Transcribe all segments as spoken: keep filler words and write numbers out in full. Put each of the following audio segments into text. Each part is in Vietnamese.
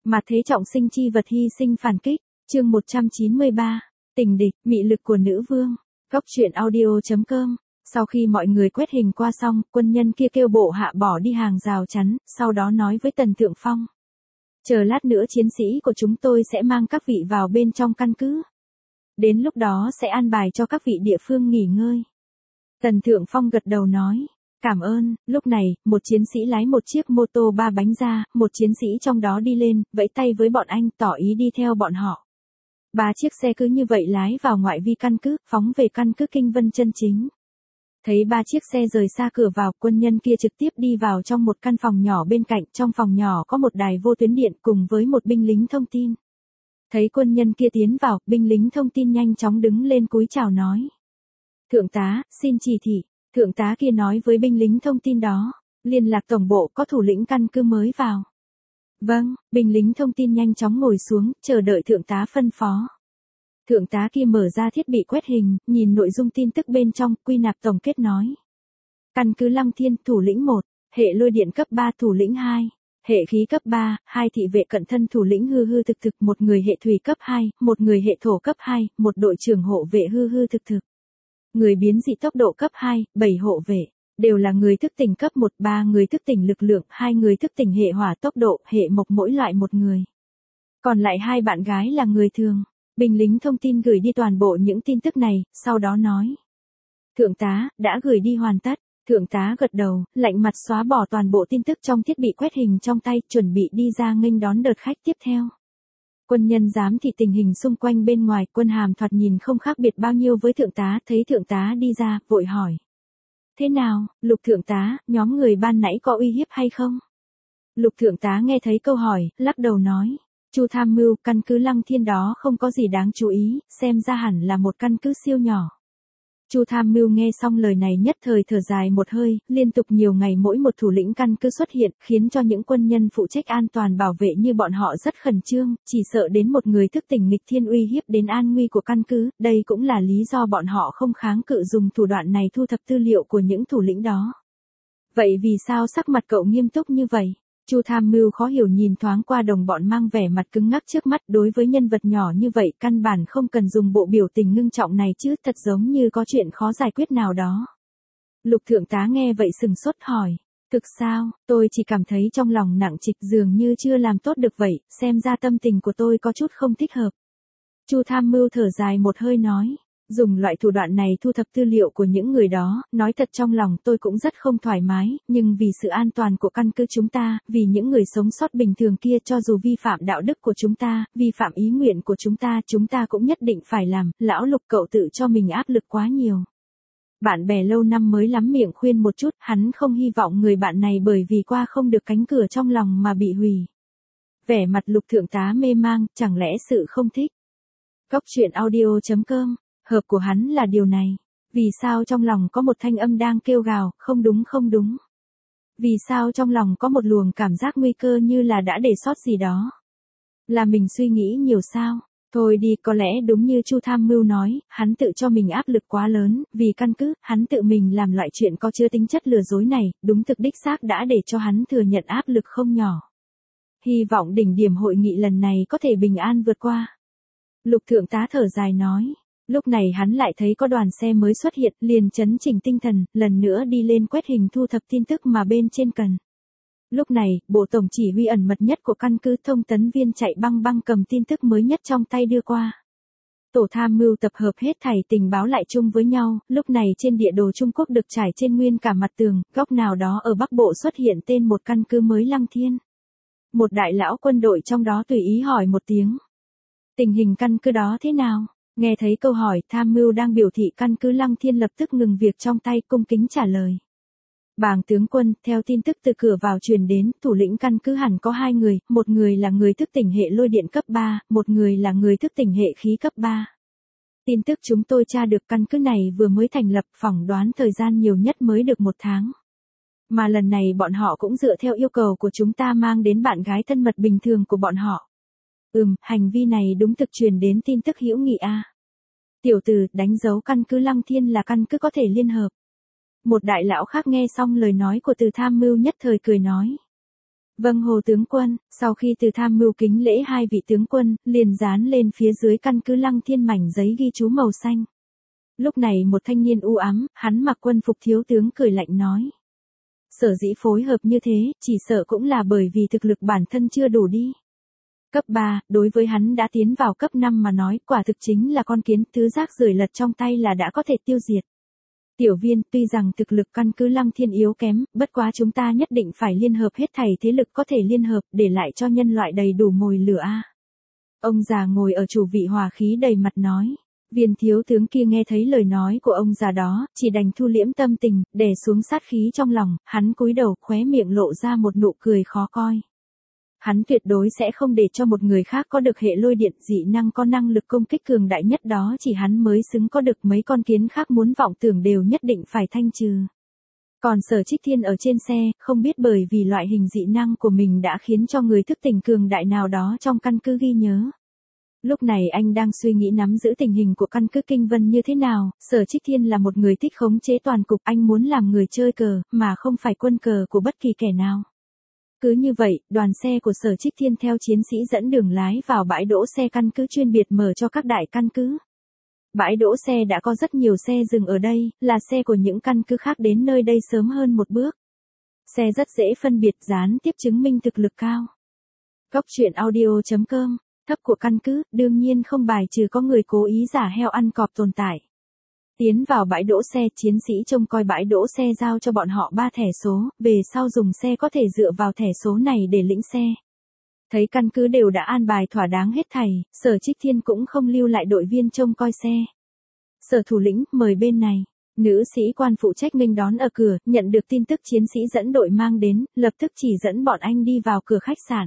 Mà thế trọng sinh chi vật hy sinh phản kích, chương một trăm chín mươi ba, tình địch, mị lực của nữ vương. Góc truyện audio chấm com. Sau khi mọi người quét hình qua xong, quân nhân kia kêu bộ hạ bỏ đi hàng rào chắn, sau đó nói với Tần Thượng Phong. Chờ lát nữa chiến sĩ của chúng tôi sẽ mang các vị vào bên trong căn cứ. Đến lúc đó sẽ an bài cho các vị địa phương nghỉ ngơi. Tần Thượng Phong gật đầu nói. Cảm ơn. Lúc này, một chiến sĩ lái một chiếc mô tô ba bánh ra, một chiến sĩ trong đó đi lên, vẫy tay với bọn anh, tỏ ý đi theo bọn họ. Ba chiếc xe cứ như vậy lái vào ngoại vi căn cứ, phóng về căn cứ Kinh Vân chân chính. Thấy ba chiếc xe rời xa cửa vào, quân nhân kia trực tiếp đi vào trong một căn phòng nhỏ bên cạnh, trong phòng nhỏ có một đài vô tuyến điện cùng với một binh lính thông tin. Thấy quân nhân kia tiến vào, binh lính thông tin nhanh chóng đứng lên cúi chào nói. Thượng tá, xin chỉ thị. Thượng tá kia nói với binh lính thông tin đó, liên lạc tổng bộ có thủ lĩnh căn cứ mới vào. Vâng, binh lính thông tin nhanh chóng ngồi xuống, chờ đợi thượng tá phân phó. Thượng tá kia mở ra thiết bị quét hình, nhìn nội dung tin tức bên trong, quy nạp tổng kết nói. Căn cứ Lăng Thiên, thủ lĩnh một, hệ lôi điện cấp ba thủ lĩnh hai, hệ khí cấp ba, hai thị vệ cận thân thủ lĩnh hư hư thực thực, một người hệ thủy cấp hai, một người hệ thổ cấp hai, một đội trưởng hộ vệ hư hư thực thực. Người biến dị tốc độ cấp hai, bảy hộ vệ, đều là người thức tỉnh cấp một, ba người thức tỉnh lực lượng, hai người thức tỉnh hệ hỏa tốc độ, hệ mộc mỗi loại một người. Còn lại hai bạn gái là người thường. Binh lính thông tin gửi đi toàn bộ những tin tức này, sau đó nói. Thượng tá, đã gửi đi hoàn tất. Thượng tá gật đầu, lạnh mặt xóa bỏ toàn bộ tin tức trong thiết bị quét hình trong tay, chuẩn bị đi ra nghênh đón đợt khách tiếp theo. Quân nhân giám thị tình hình xung quanh bên ngoài, Quân Hàm thoạt nhìn không khác biệt bao nhiêu với thượng tá, thấy thượng tá đi ra, vội hỏi. Thế nào, Lục thượng tá, nhóm người ban nãy có uy hiếp hay không? Lục thượng tá nghe thấy câu hỏi, lắc đầu nói. Chu tham mưu, căn cứ Lăng Thiên đó không có gì đáng chú ý, xem ra hẳn là một căn cứ siêu nhỏ. Chu tham mưu nghe xong lời này nhất thời thở dài một hơi, liên tục nhiều ngày mỗi một thủ lĩnh căn cứ xuất hiện, khiến cho những quân nhân phụ trách an toàn bảo vệ như bọn họ rất khẩn trương, chỉ sợ đến một người thức tỉnh nghịch thiên uy hiếp đến an nguy của căn cứ, đây cũng là lý do bọn họ không kháng cự dùng thủ đoạn này thu thập tư liệu của những thủ lĩnh đó. Vậy vì sao sắc mặt cậu nghiêm túc như vậy? Chu tham mưu khó hiểu nhìn thoáng qua đồng bọn mang vẻ mặt cứng ngắc trước mắt, đối với nhân vật nhỏ như vậy căn bản không cần dùng bộ biểu tình ngưng trọng này chứ, thật giống như có chuyện khó giải quyết nào đó. Lục thượng tá nghe vậy sừng sốt hỏi, thực sao, tôi chỉ cảm thấy trong lòng nặng trịch dường như chưa làm tốt được vậy, xem ra tâm tình của tôi có chút không thích hợp. Chu tham mưu thở dài một hơi nói. Dùng loại thủ đoạn này thu thập tư liệu của những người đó, nói thật trong lòng tôi cũng rất không thoải mái, nhưng vì sự an toàn của căn cứ chúng ta, vì những người sống sót bình thường kia cho dù vi phạm đạo đức của chúng ta, vi phạm ý nguyện của chúng ta, chúng ta cũng nhất định phải làm, lão Lục cậu tự cho mình áp lực quá nhiều. Bạn bè lâu năm mới lắm miệng khuyên một chút, hắn không hy vọng người bạn này bởi vì qua không được cánh cửa trong lòng mà bị hủy. Vẻ mặt Lục thượng tá mê mang, chẳng lẽ sự không thích. Góc truyện audio chấm com. Hợp của hắn là điều này. Vì sao trong lòng có một thanh âm đang kêu gào, không đúng không đúng. Vì sao trong lòng có một luồng cảm giác nguy cơ như là đã để sót gì đó. Là mình suy nghĩ nhiều sao. Thôi đi, có lẽ đúng như Chu tham mưu nói, hắn tự cho mình áp lực quá lớn, vì căn cứ, hắn tự mình làm loại chuyện có chứa tính chất lừa dối này, đúng thực đích xác đã để cho hắn thừa nhận áp lực không nhỏ. Hy vọng đỉnh điểm hội nghị lần này có thể bình an vượt qua. Lục thượng tá thở dài nói. Lúc này hắn lại thấy có đoàn xe mới xuất hiện, liền chấn chỉnh tinh thần, lần nữa đi lên quét hình thu thập tin tức mà bên trên cần. Lúc này, bộ tổng chỉ huy ẩn mật nhất của căn cứ thông tấn viên chạy băng băng cầm tin tức mới nhất trong tay đưa qua. Tổ tham mưu tập hợp hết thảy tình báo lại chung với nhau, lúc này trên địa đồ Trung Quốc được trải trên nguyên cả mặt tường, góc nào đó ở Bắc Bộ xuất hiện tên một căn cứ mới Lăng Thiên. Một đại lão quân đội trong đó tùy ý hỏi một tiếng. Tình hình căn cứ đó thế nào? Nghe thấy câu hỏi, tham mưu đang biểu thị căn cứ Lăng Thiên lập tức ngừng việc trong tay cung kính trả lời. Bàng tướng quân, theo tin tức từ cửa vào truyền đến, thủ lĩnh căn cứ hẳn có hai người, một người là người thức tỉnh hệ lôi điện cấp ba, một người là người thức tỉnh hệ khí cấp ba. Tin tức chúng tôi tra được căn cứ này vừa mới thành lập, phỏng đoán thời gian nhiều nhất mới được một tháng. Mà lần này bọn họ cũng dựa theo yêu cầu của chúng ta mang đến bạn gái thân mật bình thường của bọn họ. Ừm, hành vi này đúng thực truyền đến tin tức hữu nghị a. Tiểu tử, đánh dấu căn cứ Lăng Thiên là căn cứ có thể liên hợp. Một đại lão khác nghe xong lời nói của từ tham mưu nhất thời cười nói. Vâng Hồ tướng quân, sau khi từ tham mưu kính lễ hai vị tướng quân, liền dán lên phía dưới căn cứ Lăng Thiên mảnh giấy ghi chú màu xanh. Lúc này một thanh niên u ám, hắn mặc quân phục thiếu tướng cười lạnh nói. Sở dĩ phối hợp như thế, chỉ sợ cũng là bởi vì thực lực bản thân chưa đủ đi. Cấp ba, đối với hắn đã tiến vào cấp năm mà nói, quả thực chính là con kiến, thứ rác rưởi lật trong tay là đã có thể tiêu diệt. Tiểu viên, tuy rằng thực lực căn cứ Lăng Thiên yếu kém, bất quá chúng ta nhất định phải liên hợp hết thảy thế lực có thể liên hợp, để lại cho nhân loại đầy đủ mồi lửa a. Ông già ngồi ở chủ vị hòa khí đầy mặt nói. Viên thiếu tướng kia nghe thấy lời nói của ông già đó, chỉ đành thu liễm tâm tình, đè xuống sát khí trong lòng, hắn cúi đầu, khóe miệng lộ ra một nụ cười khó coi. Hắn tuyệt đối sẽ không để cho một người khác có được hệ lôi điện dị năng có năng lực công kích cường đại nhất đó, chỉ hắn mới xứng có được, mấy con kiến khác muốn vọng tưởng đều nhất định phải thanh trừ. Còn Sở Trích Thiên ở trên xe, không biết bởi vì loại hình dị năng của mình đã khiến cho người thức tỉnh cường đại nào đó trong căn cứ ghi nhớ. Lúc này anh đang suy nghĩ nắm giữ tình hình của căn cứ Kinh Vân như thế nào. Sở Trích Thiên là một người thích khống chế toàn cục, anh muốn làm người chơi cờ, mà không phải quân cờ của bất kỳ kẻ nào. Cứ như vậy, đoàn xe của Sở Trích Thiên theo chiến sĩ dẫn đường lái vào bãi đỗ xe căn cứ chuyên biệt mở cho các đại căn cứ. Bãi đỗ xe đã có rất nhiều xe dừng ở đây, là xe của những căn cứ khác đến nơi đây sớm hơn một bước. Xe rất dễ phân biệt, gián tiếp chứng minh thực lực cao. Góc truyện audio chấm com. Thấp của căn cứ, đương nhiên không bài trừ có người cố ý giả heo ăn cọp tồn tại. Tiến vào bãi đỗ xe, chiến sĩ trông coi bãi đỗ xe giao cho bọn họ ba thẻ số, về sau dùng xe có thể dựa vào thẻ số này để lĩnh xe. Thấy căn cứ đều đã an bài thỏa đáng hết thảy, Sở Trích Thiên cũng không lưu lại đội viên trông coi xe. Sở thủ lĩnh, mời bên này. Nữ sĩ quan phụ trách nghênh đón ở cửa, nhận được tin tức chiến sĩ dẫn đội mang đến, lập tức chỉ dẫn bọn anh đi vào cửa khách sạn.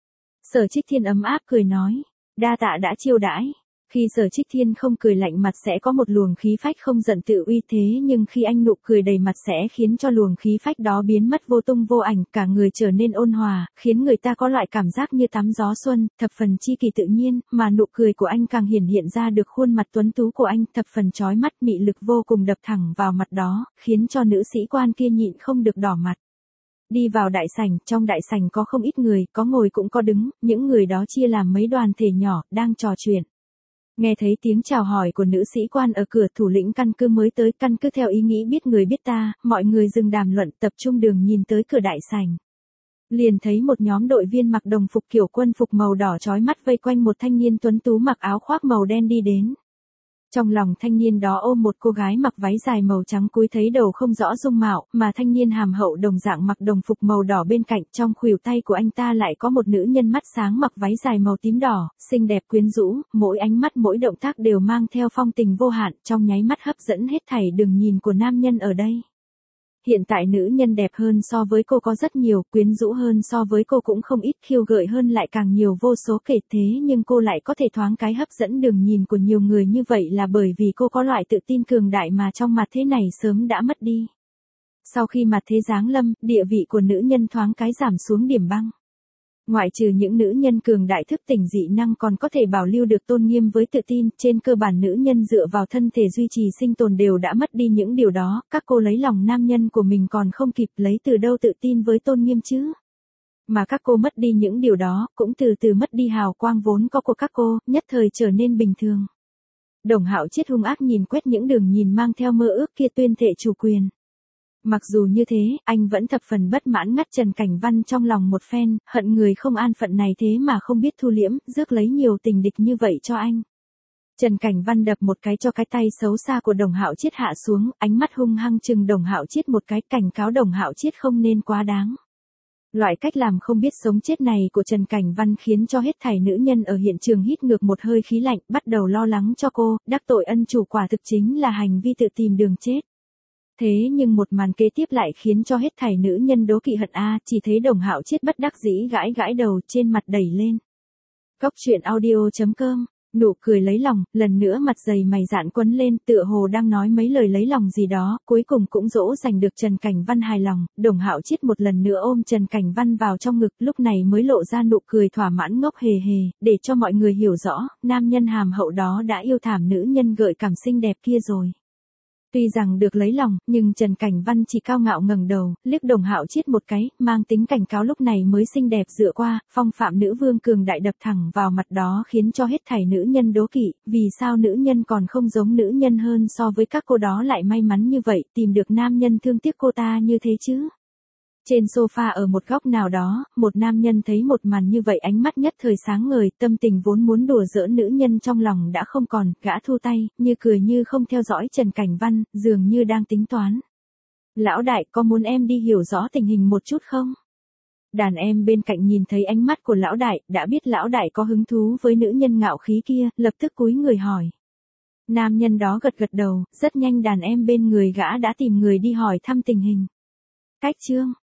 Sở Trích Thiên ấm áp cười nói, đa tạ đã chiêu đãi. Khi Sở Trích Thiên không cười lạnh mặt sẽ có một luồng khí phách không giận tự uy thế, nhưng khi anh nụ cười đầy mặt sẽ khiến cho luồng khí phách đó biến mất vô tung vô ảnh, cả người trở nên ôn hòa, khiến người ta có loại cảm giác như tắm gió xuân, thập phần chi kỳ tự nhiên, mà nụ cười của anh càng hiển hiện ra được khuôn mặt tuấn tú của anh, thập phần chói mắt, mị lực vô cùng đập thẳng vào mặt đó, khiến cho nữ sĩ quan kia nhịn không được đỏ mặt. Đi vào đại sảnh, trong đại sảnh có không ít người, có ngồi cũng có đứng, những người đó chia làm mấy đoàn thể nhỏ, đang trò chuyện. Nghe thấy tiếng chào hỏi của nữ sĩ quan ở cửa, thủ lĩnh căn cứ mới tới, căn cứ theo ý nghĩ biết người biết ta, mọi người dừng đàm luận, tập trung đường nhìn tới cửa đại sảnh. Liền thấy một nhóm đội viên mặc đồng phục kiểu quân phục màu đỏ chói mắt vây quanh một thanh niên tuấn tú mặc áo khoác màu đen đi đến. Trong lòng thanh niên đó ôm một cô gái mặc váy dài màu trắng, cúi thấy đầu không rõ dung mạo, mà thanh niên hàm hậu đồng dạng mặc đồng phục màu đỏ bên cạnh, trong khuỷu tay của anh ta lại có một nữ nhân mắt sáng mặc váy dài màu tím đỏ, xinh đẹp quyến rũ, mỗi ánh mắt mỗi động tác đều mang theo phong tình vô hạn, trong nháy mắt hấp dẫn hết thảy đường nhìn của nam nhân ở đây. Hiện tại nữ nhân đẹp hơn so với cô có rất nhiều, quyến rũ hơn so với cô cũng không ít, khiêu gợi hơn lại càng nhiều vô số kể, thế nhưng cô lại có thể thoáng cái hấp dẫn đường nhìn của nhiều người như vậy là bởi vì cô có loại tự tin cường đại mà trong mặt thế này sớm đã mất đi. Sau khi mặt thế giáng lâm, địa vị của nữ nhân thoáng cái giảm xuống điểm băng. Ngoại trừ những nữ nhân cường đại thức tỉnh dị năng còn có thể bảo lưu được tôn nghiêm với tự tin, trên cơ bản nữ nhân dựa vào thân thể duy trì sinh tồn đều đã mất đi những điều đó, các cô lấy lòng nam nhân của mình còn không kịp, lấy từ đâu tự tin với tôn nghiêm chứ. Mà các cô mất đi những điều đó, cũng từ từ mất đi hào quang vốn có của các cô, nhất thời trở nên bình thường. Đồng Hạo Chiết hung ác nhìn quét những đường nhìn mang theo mơ ước kia, tuyên thệ chủ quyền. Mặc dù như thế, anh vẫn thập phần bất mãn, ngắt Trần Cảnh Văn trong lòng một phen, hận người không an phận này thế mà không biết thu liễm, rước lấy nhiều tình địch như vậy cho anh. Trần Cảnh Văn đập một cái cho cái tay xấu xa của Đồng Hạo Chiết hạ xuống, ánh mắt hung hăng chừng Đồng Hạo Chiết một cái, cảnh cáo Đồng Hạo Chiết không nên quá đáng. Loại cách làm không biết sống chết này của Trần Cảnh Văn khiến cho hết thảy nữ nhân ở hiện trường hít ngược một hơi khí lạnh, bắt đầu lo lắng cho cô, đắc tội ân chủ quả thực chính là hành vi tự tìm đường chết. Thế nhưng một màn kế tiếp lại khiến cho hết thảy nữ nhân đố kỵ hận a, chỉ thấy Đồng Hạo Chiết bất đắc dĩ gãi gãi đầu, trên mặt đẩy lên. Góc truyện audio chấm com, nụ cười lấy lòng, lần nữa mặt dày mày dạn quấn lên, tựa hồ đang nói mấy lời lấy lòng gì đó, cuối cùng cũng dỗ dành được Trần Cảnh Văn hài lòng. Đồng Hạo Chiết một lần nữa ôm Trần Cảnh Văn vào trong ngực, lúc này mới lộ ra nụ cười thỏa mãn ngốc hề hề, để cho mọi người hiểu rõ, nam nhân hàm hậu đó đã yêu thảm nữ nhân gợi cảm xinh đẹp kia rồi. Tuy rằng được lấy lòng, nhưng Trần Cảnh Văn chỉ cao ngạo ngẩng đầu, liếc Đồng Hạo Chiết một cái, mang tính cảnh cáo lúc này mới xinh đẹp dựa qua, phong phạm nữ vương cường đại đập thẳng vào mặt đó khiến cho hết thảy nữ nhân đố kỵ, vì sao nữ nhân còn không giống nữ nhân hơn so với các cô đó lại may mắn như vậy, tìm được nam nhân thương tiếc cô ta như thế chứ. Trên sofa ở một góc nào đó, một nam nhân thấy một màn như vậy ánh mắt nhất thời sáng ngời, tâm tình vốn muốn đùa giỡn nữ nhân trong lòng đã không còn, gã thu tay, như cười như không theo dõi Trần Cảnh Văn, dường như đang tính toán. Lão đại có muốn em đi hiểu rõ tình hình một chút không? Đàn em bên cạnh nhìn thấy ánh mắt của lão đại, đã biết lão đại có hứng thú với nữ nhân ngạo khí kia, lập tức cúi người hỏi. Nam nhân đó gật gật đầu, rất nhanh đàn em bên người gã đã tìm người đi hỏi thăm tình hình. Cách chương